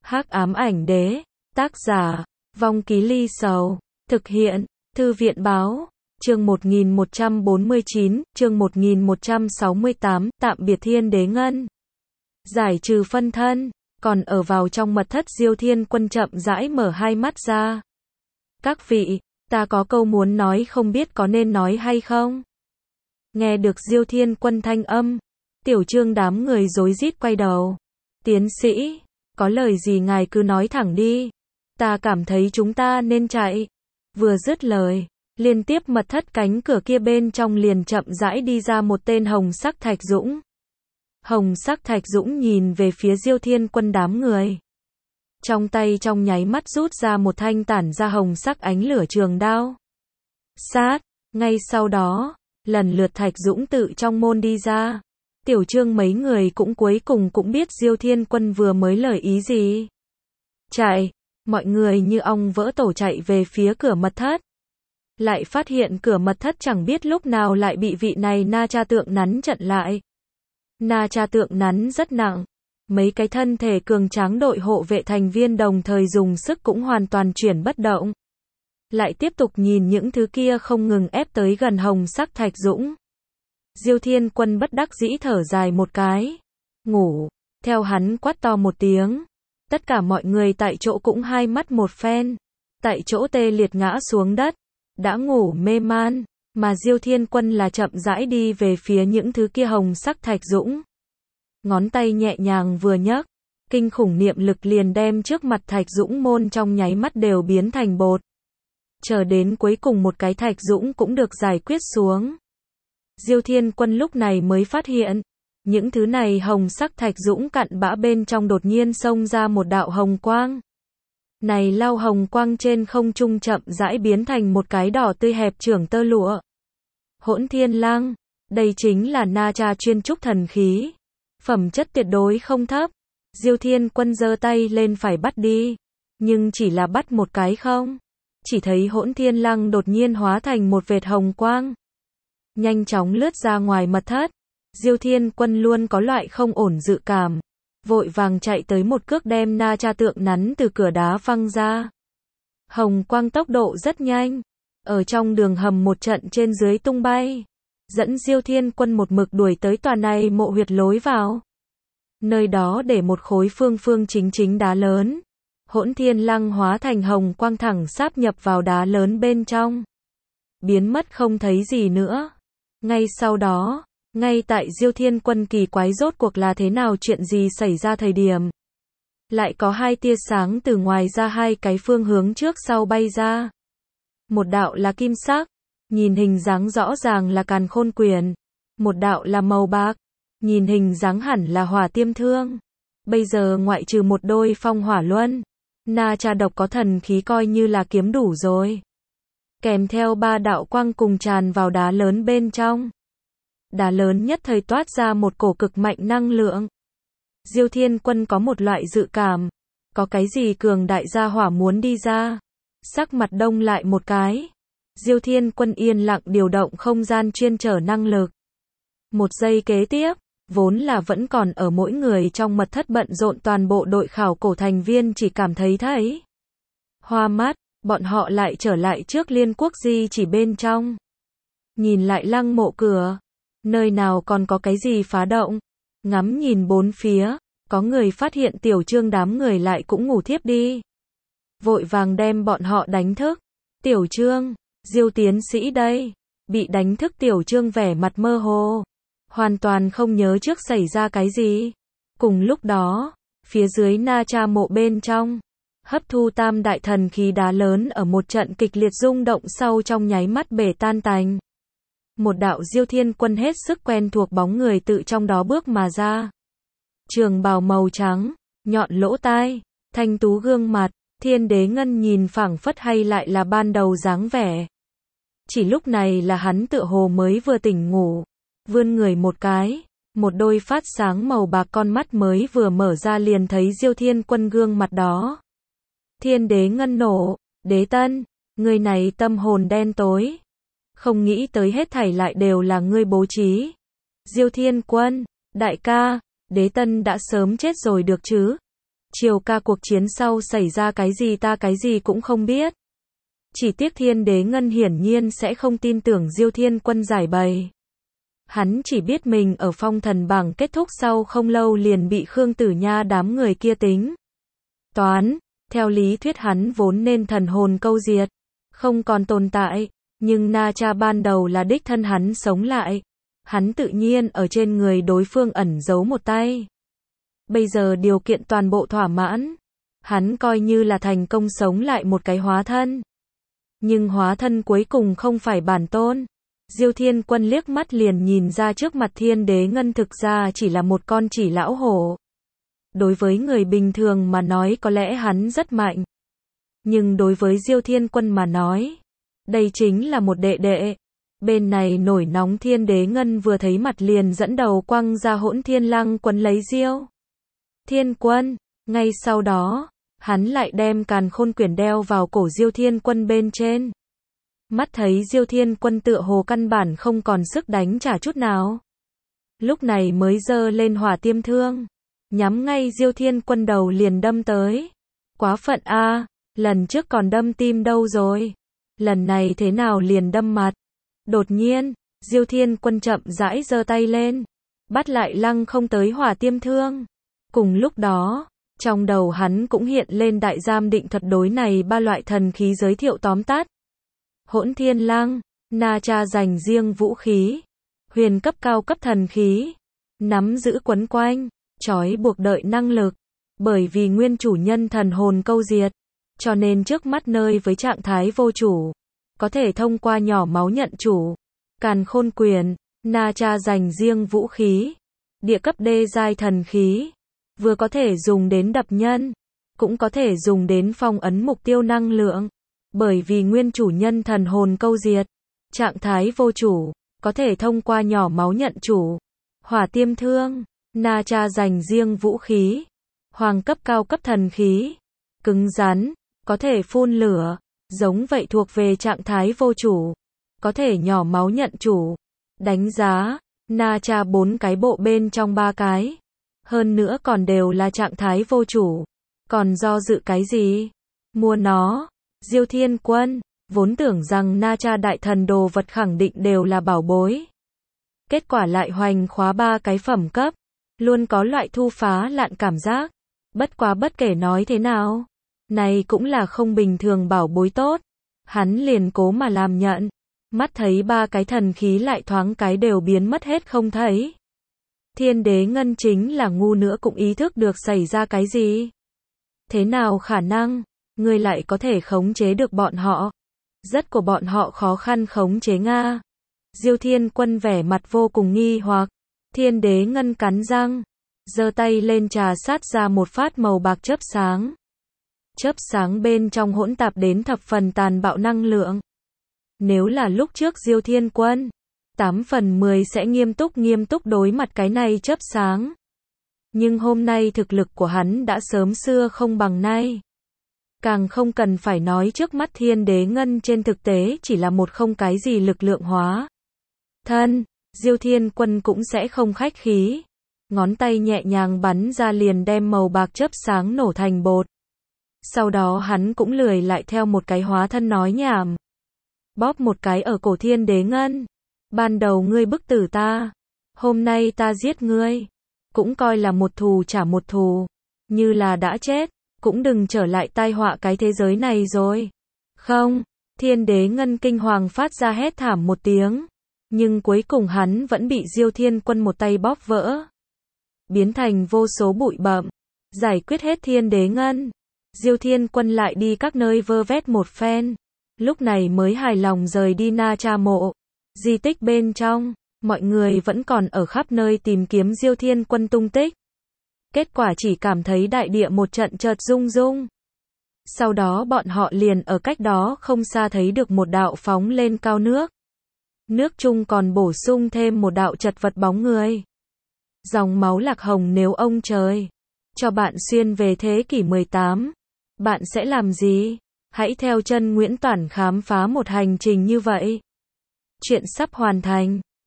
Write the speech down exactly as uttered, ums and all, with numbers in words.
Hắc ám ảnh đế, tác giả, Vong Ký Ly Sầu, thực hiện, Thư viện báo, chương một nghìn một trăm bốn mươi chín, chương một nghìn một trăm sáu mươi tám, tạm biệt Thiên Đế Ngân. Giải trừ phân thân, còn ở vào trong mật thất Diêu Thiên Quân chậm rãi mở hai mắt ra. Các vị, ta có câu muốn nói không biết có nên nói hay không? Nghe được Diêu Thiên Quân thanh âm, Tiểu Trương đám người rối rít quay đầu. Tiến sĩ, có lời gì ngài cứ nói thẳng đi. Ta cảm thấy chúng ta nên chạy. Vừa dứt lời, liên tiếp mật thất cánh cửa kia bên trong liền chậm rãi đi ra một tên Hồng Sắc Thạch Dũng. Hồng Sắc Thạch Dũng nhìn về phía Diêu Thiên Quân đám người. Trong tay trong nháy mắt rút ra một thanh tản ra hồng sắc ánh lửa trường đao. Sát, ngay sau đó, lần lượt Thạch Dũng tự trong môn đi ra. Tiểu Trương mấy người cũng cuối cùng cũng biết Diêu Thiên Quân vừa mới lời ý gì. Chạy, mọi người như ong vỡ tổ chạy về phía cửa mật thất. Lại phát hiện cửa mật thất chẳng biết lúc nào lại bị vị này Na Cha Tượng Nắn chặn lại. Na Cha Tượng Nắn rất nặng. Mấy cái thân thể cường tráng đội hộ vệ thành viên đồng thời dùng sức cũng hoàn toàn chuyển bất động. Lại tiếp tục nhìn những thứ kia không ngừng ép tới gần Hồng Sắc Thạch Dũng. Diêu Thiên Quân bất đắc dĩ thở dài một cái. Ngủ, theo hắn quát to một tiếng. Tất cả mọi người tại chỗ cũng hai mắt một phen. Tại chỗ tê liệt ngã xuống đất. Đã ngủ mê man, mà Diêu Thiên Quân là chậm rãi đi về phía những thứ kia Hồng Sắc Thạch Dũng. Ngón tay nhẹ nhàng vừa nhấc, kinh khủng niệm lực liền đem trước mặt Thạch Dũng môn trong nháy mắt đều biến thành bột. Chờ đến cuối cùng một cái Thạch Dũng cũng được giải quyết xuống. Diêu Thiên Quân lúc này mới phát hiện, những thứ này hồng sắc Thạch Dũng cặn bã bên trong đột nhiên xông ra một đạo hồng quang. Này lao hồng quang trên không trung chậm rãi biến thành một cái đỏ tươi hẹp trưởng tơ lụa. Hỗn Thiên Lang, đây chính là Na Cha chuyên trúc thần khí. Phẩm chất tuyệt đối không thấp. Diêu Thiên Quân giơ tay lên phải bắt đi, nhưng chỉ là bắt một cái không. Chỉ thấy Hỗn Thiên Lăng đột nhiên hóa thành một vệt hồng quang, nhanh chóng lướt ra ngoài mật thất. Diêu Thiên Quân luôn có loại không ổn dự cảm, vội vàng chạy tới một cước đem Na Cha Tượng Nắn từ cửa đá văng ra. Hồng quang tốc độ rất nhanh, ở trong đường hầm một trận trên dưới tung bay, dẫn Diêu Thiên Quân một mực đuổi tới tòa này mộ huyệt lối vào. Nơi đó để một khối phương phương chính chính đá lớn. Hỗn Thiên Lăng hóa thành hồng quang thẳng sáp nhập vào đá lớn bên trong, biến mất không thấy gì nữa. Ngay sau đó, ngay tại Diêu Thiên Quân kỳ quái rốt cuộc là thế nào chuyện gì xảy ra thời điểm, lại có hai tia sáng từ ngoài ra hai cái phương hướng trước sau bay ra. Một đạo là kim sắc, nhìn hình dáng rõ ràng là Càn Khôn Quyền. Một đạo là màu bạc, nhìn hình dáng hẳn là Hỏa Tiêm Thương. Bây giờ ngoại trừ một đôi phong hỏa luân, Na Cha độc có thần khí coi như là kiếm đủ rồi. Kèm theo ba đạo quang cùng tràn vào đá lớn bên trong. Đá lớn nhất thời toát ra một cổ cực mạnh năng lượng. Diêu Thiên Quân có một loại dự cảm, có cái gì cường đại gia hỏa muốn đi ra. Sắc mặt đông lại một cái. Diêu Thiên Quân yên lặng điều động không gian chuyên trở năng lực. Một giây kế tiếp, vốn là vẫn còn ở mỗi người trong mật thất bận rộn toàn bộ đội khảo cổ thành viên chỉ cảm thấy thấy hoa mắt, bọn họ lại trở lại trước Liên Quốc Di chỉ bên trong. Nhìn lại lăng mộ cửa, nơi nào còn có cái gì phá động. Ngắm nhìn bốn phía, có người phát hiện Tiểu Trương đám người lại cũng ngủ thiếp đi. Vội vàng đem bọn họ đánh thức. Tiểu Trương, Diêu tiến sĩ đây. Bị đánh thức Tiểu Trương vẻ mặt mơ hồ, hoàn toàn không nhớ trước xảy ra cái gì. Cùng lúc đó, phía dưới Na Cha mộ bên trong, hấp thu tam đại thần khí đá lớn ở một trận kịch liệt rung động sau trong nháy mắt bể tan tành. Một đạo Diêu Thiên Quân hết sức quen thuộc bóng người tự trong đó bước mà ra. Trường bào màu trắng, nhọn lỗ tai, thanh tú gương mặt, Thiên Đế Ngân nhìn phảng phất hay lại là ban đầu dáng vẻ. Chỉ lúc này là hắn tựa hồ mới vừa tỉnh ngủ, vươn người một cái, một đôi phát sáng màu bạc con mắt mới vừa mở ra liền thấy Diêu Thiên Quân gương mặt đó. Thiên Đế Ngân nổ, Đế Tân, người này tâm hồn đen tối. Không nghĩ tới hết thảy lại đều là ngươi bố trí. Diêu Thiên Quân, đại ca, Đế Tân đã sớm chết rồi được chứ. Chiều ca cuộc chiến sau xảy ra cái gì ta cái gì cũng không biết. Chỉ tiếc Thiên Đế Ngân hiển nhiên sẽ không tin tưởng Diêu Thiên Quân giải bày. Hắn chỉ biết mình ở phong thần bảng kết thúc sau không lâu liền bị Khương Tử Nha đám người kia tính toán. Theo lý thuyết hắn vốn nên thần hồn câu diệt, không còn tồn tại, nhưng Na Cha ban đầu là đích thân hắn sống lại. Hắn tự nhiên ở trên người đối phương ẩn giấu một tay. Bây giờ điều kiện toàn bộ thỏa mãn, hắn coi như là thành công sống lại một cái hóa thân. Nhưng hóa thân cuối cùng không phải bản tôn. Diêu Thiên Quân liếc mắt liền nhìn ra trước mặt Thiên Đế Ngân thực ra chỉ là một con chỉ lão hổ. Đối với người bình thường mà nói có lẽ hắn rất mạnh. Nhưng đối với Diêu Thiên Quân mà nói, đây chính là một đệ đệ. Bên này nổi nóng Thiên Đế Ngân vừa thấy mặt liền dẫn đầu quăng ra Hỗn Thiên Lăng quấn lấy Diêu Thiên Quân. Ngay sau đó, hắn lại đem Càn Khôn Quyển đeo vào cổ Diêu Thiên Quân bên trên. Mắt thấy Diêu Thiên Quân tựa hồ căn bản không còn sức đánh trả chút nào. Lúc này mới giơ lên hỏa tiêm thương, nhắm ngay Diêu Thiên Quân đầu liền đâm tới. Quá phận a, à, lần trước còn đâm tim đâu rồi? Lần này thế nào liền đâm mặt? Đột nhiên, Diêu Thiên Quân chậm rãi giơ tay lên, bắt lại lăng không tới hỏa tiêm thương. Cùng lúc đó, trong đầu hắn cũng hiện lên đại giam định thuật đối này ba loại thần khí giới thiệu tóm tắt. Hỗn Thiên Lăng, Na Cha dành riêng vũ khí, huyền cấp cao cấp thần khí, nắm giữ quấn quanh, trói buộc đợi năng lực. Bởi vì nguyên chủ nhân thần hồn câu diệt, cho nên trước mắt nơi với trạng thái vô chủ, có thể thông qua nhỏ máu nhận chủ. Càn Khôn Quyển, Na Cha dành riêng vũ khí, địa cấp đê giai thần khí, vừa có thể dùng đến đập nhân, cũng có thể dùng đến phong ấn mục tiêu năng lượng. Bởi vì nguyên chủ nhân thần hồn câu diệt, trạng thái vô chủ, có thể thông qua nhỏ máu nhận chủ. Hỏa tiêm thương, Na Cha dành riêng vũ khí, hoàng cấp cao cấp thần khí, cứng rắn, có thể phun lửa, giống vậy thuộc về trạng thái vô chủ, có thể nhỏ máu nhận chủ. Đánh giá, Na Cha bốn cái bộ bên trong ba cái, hơn nữa còn đều là trạng thái vô chủ, còn do dự cái gì? Mua nó. Diêu Thiên Quân, vốn tưởng rằng Na Cha đại thần đồ vật khẳng định đều là bảo bối. Kết quả lại hoành khóa ba cái phẩm cấp, luôn có loại thu phá lạn cảm giác. Bất quá bất kể nói thế nào, này cũng là không bình thường bảo bối tốt. Hắn liền cố mà làm nhận, mắt thấy ba cái thần khí lại thoáng cái đều biến mất hết không thấy. Thiên Đế Ngân chính là ngu nữa cũng ý thức được xảy ra cái gì. Thế nào khả năng? Ngươi lại có thể khống chế được bọn họ. Rất của bọn họ khó khăn khống chế Nga. Diêu Thiên Quân vẻ mặt vô cùng nghi hoặc. Thiên Đế Ngân cắn răng, giơ tay lên trà sát ra một phát màu bạc chớp sáng. Chớp sáng bên trong hỗn tạp đến thập phần tàn bạo năng lượng. Nếu là lúc trước Diêu Thiên Quân, tám phần mười sẽ nghiêm túc nghiêm túc đối mặt cái này chớp sáng. Nhưng hôm nay thực lực của hắn đã sớm xưa không bằng nay. Càng không cần phải nói trước mắt Thiên Đế Ngân trên thực tế chỉ là một không cái gì lực lượng hóa thân. Diêu Thiên Quân cũng sẽ không khách khí, ngón tay nhẹ nhàng bắn ra liền đem màu bạc chớp sáng nổ thành bột. Sau đó hắn cũng lười lại theo một cái hóa thân nói nhảm, bóp một cái ở cổ Thiên Đế Ngân. Ban đầu ngươi bức tử ta, hôm nay ta giết ngươi, cũng coi là một thù trả một thù, như là đã chết, cũng đừng trở lại tai họa cái thế giới này rồi. Không, Thiên Đế Ngân kinh hoàng phát ra hét thảm một tiếng, nhưng cuối cùng hắn vẫn bị Diêu Thiên Quân một tay bóp vỡ, biến thành vô số bụi bặm. Giải quyết hết Thiên Đế Ngân, Diêu Thiên Quân lại đi các nơi vơ vét một phen, lúc này mới hài lòng rời đi Na Cha mộ. Di tích bên trong, mọi người vẫn còn ở khắp nơi tìm kiếm Diêu Thiên Quân tung tích. Kết quả chỉ cảm thấy đại địa một trận chợt rung rung. Sau đó bọn họ liền ở cách đó không xa thấy được một đạo phóng lên cao nước. Nước chung còn bổ sung thêm một đạo chật vật bóng người. Dòng máu lạc hồng nếu ông trời cho bạn xuyên về thế kỷ mười tám, bạn sẽ làm gì? Hãy theo chân Nguyễn Toản khám phá một hành trình như vậy. Chuyện sắp hoàn thành.